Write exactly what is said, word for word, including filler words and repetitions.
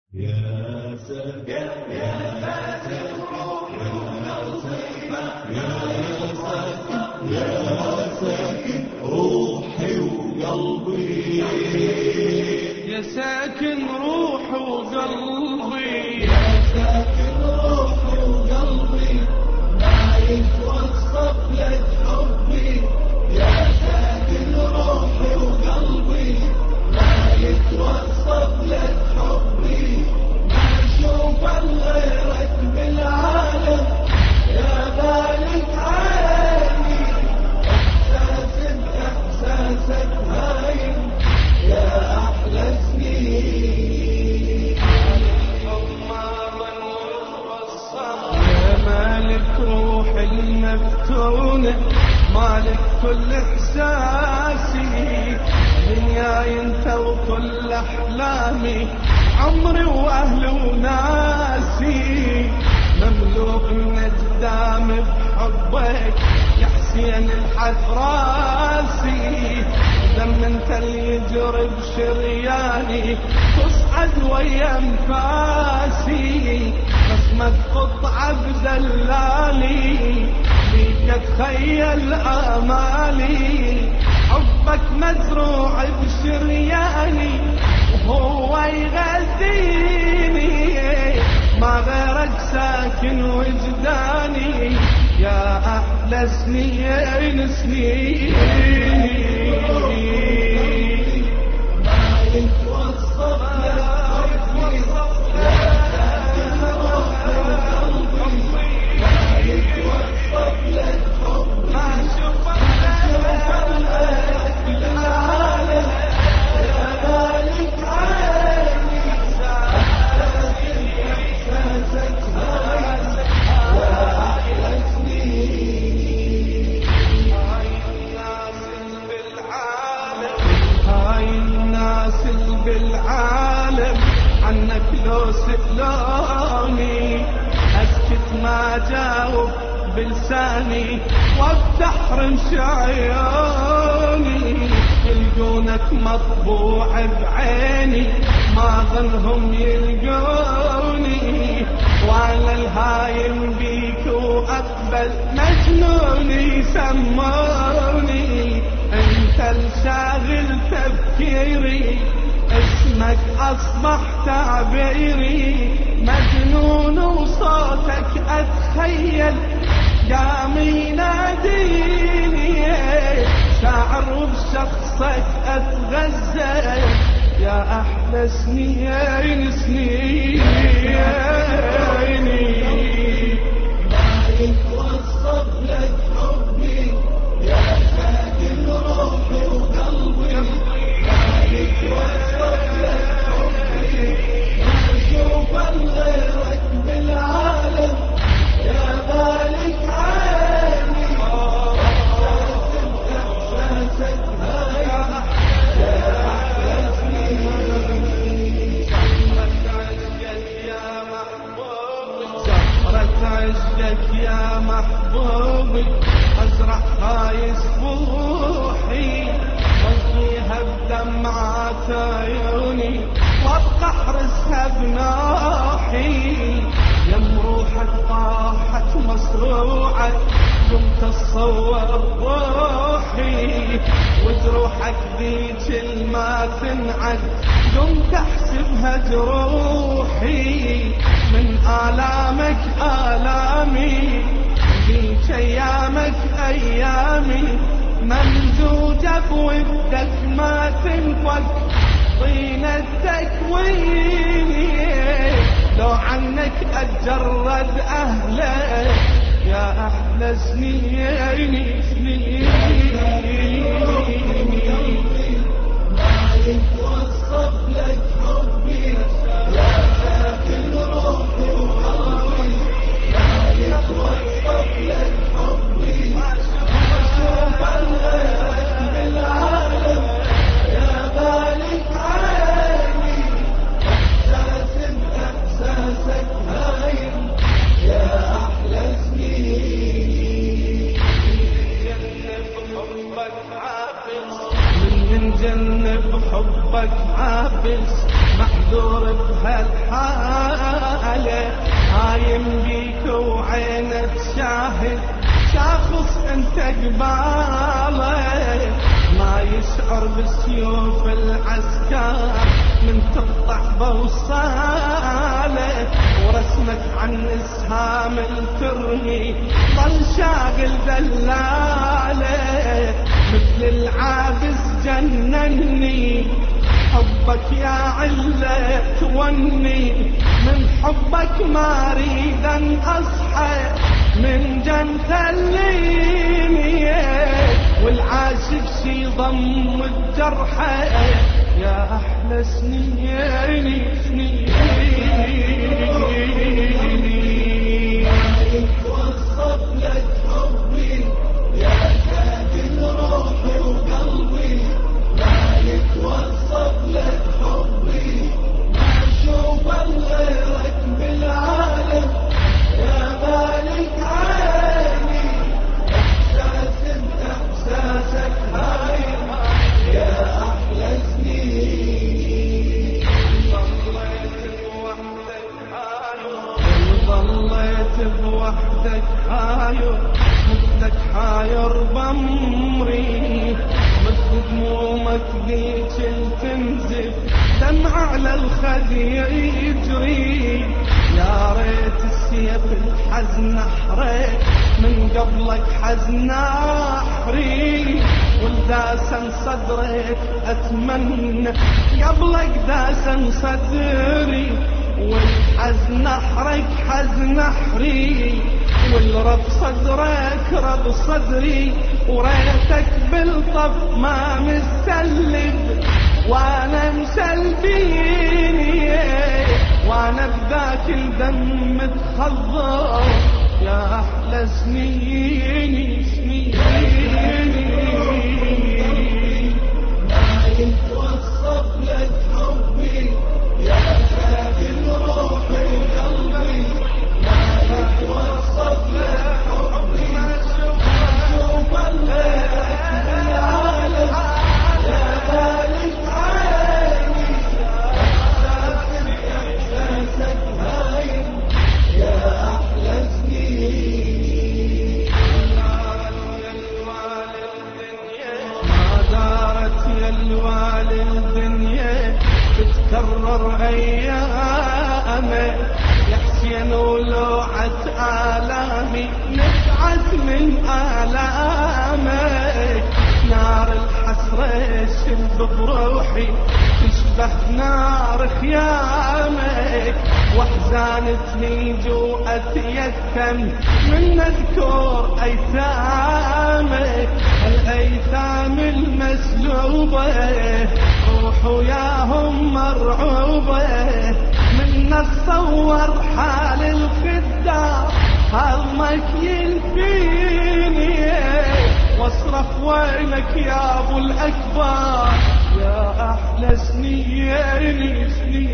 يا ساكن يا ساكن يا ساكن روحي وقلبي، يا ساكن روحي وقلبي، يا ساكن روحي وقلبي، ما يتوصف لك حبي. يا ساكن روحي وقلبي، ما يتوصف لك حبي. ما اشوف غيرك بالعالم يا مالك عيني. احساسك احساسك هايم يا احلى سنين. يا مالك روحي المفتونة، مالك كل احساسي، دنياي انت وكل احلامي، عمري واهلي وناسي. مملوء من اجدام بحبك يا حسين الحد راسي. دم انت اللي يجري بشرياني، تصعد ويا انفاسي. رسمة قطعة بدلالي، بيك اتخيل امالي. حبك مزروع بشرياني وهو يغذيني، ما غيرك ساكن وجداني يا احلى سنين سنين. ما يتوصف لك حبي، يا ساكن روحي وقلبي، ما يتوصف لك حبي. ما شوف غيرك بالعالم يا مالك عيني. احساسك هايم يا احلى سنين. هاي الناس اللي بالعالم، هاي الناس اللي بالعالم، عنك لو سألوني اسكت ما جاوب بلساني، وافتح رمش عيوني. يلقونك مطبوع بعيني، ما ظنهم يلقوني. وانا الهايم بيك واقبل مجنوني سموني. انت الشاغل تفكيري، اسمك اصبح تعبيري. مجنون وصوتك اتخيل قام يناديني. شاعر وبشخصك اتغزل يا احلى سنين سنين. ما يتوصف لك حبي، يا ساكن روحي وقلبي، ما يتوصف لك حبي. ما اشوف غيرك بالعالم يا مالك عيني. احساسك هايم يا احلى سنين. زهرة عشقك يا محبوبي، ازرع هاي سبوحي، واسقيها بدمعات عيوني، وابقى احرسها بناحي. يم روحك طاحت مصروعة، قمت اتصور روحي، وجروحك ذيك الما تنعد، قمت احسبها جروحي. من آلامك آلامي، ذيك ايامك ايامي، ممزوجة بودك ما تنفك طينة تكويني. لو عنك اتجرد اهلك يا احلى سنين سنين. ما يتوصف لك حبي، يا ساكن روحي وقلبي، ما يتوصف لك حبي. ما اشوف غيرك بالعالم يا مالك عيني. احساسك احساسك هايم يا احلى سنين. جنة حبك بهالحالة، هايم بيك وعينك شاهد شاخص انت قباله، ما يشعر بسيوف العسكر من تقطع بوصاله، ورسمك عن اسهام الترمي ظل شاغل دلاله، مثل العابس جنني حبك يا علة توني، من حبك ما اريد ان اصحى من جن خليني، والعاشق شي ضم الجرحى يا احلى سنيني سنيني. يتوصف لك حبي يا ساكن روحي وقلبي، ما يتوصف لك حبي ما اشوف غيرك بالعالم، يا مالك عيني احساس انت احساسك هاي يا احلى سنين. ظليت بوحدك هايو مثلك حاير بمري، مثل دمومك ذيك تنزف دمع على الخد يجري، يا ريت السيف الحزن احرق من قبلك حزن احري، والداسن صدرك اتمنى قبلك داسن صدري، والحزن احرق حزن احري، والرب صدرك رب صدري، وريتك بالطف ما مسلب وانا مسلبيني، وانا بذاك الدم متخضر يا احلى سنيني سنيني. ما يتوصف لك حبي يا ساكن روحي وقلبي، ما يتوصف لك حبي ما اشوف غيرك بالعالم، يا مالك عيني احساسك هايم يا احلى سنين. ما دارت يا الوالي الدنيا تتكرر ايامك يا حسين، ولوعة آلامي نفعت من آلامك، نار الحسرة شب بروحي تشبه نار خيامك، واحزان تهيج واتيتم من نذكر ايتامك، الايتام المسلوبة روح وياهم مرعوبة، من نتصور حال الخدام هضمك يلفيني، واصرخ ويلك يا ابو الاكبر يا احلى سنيني سنيني.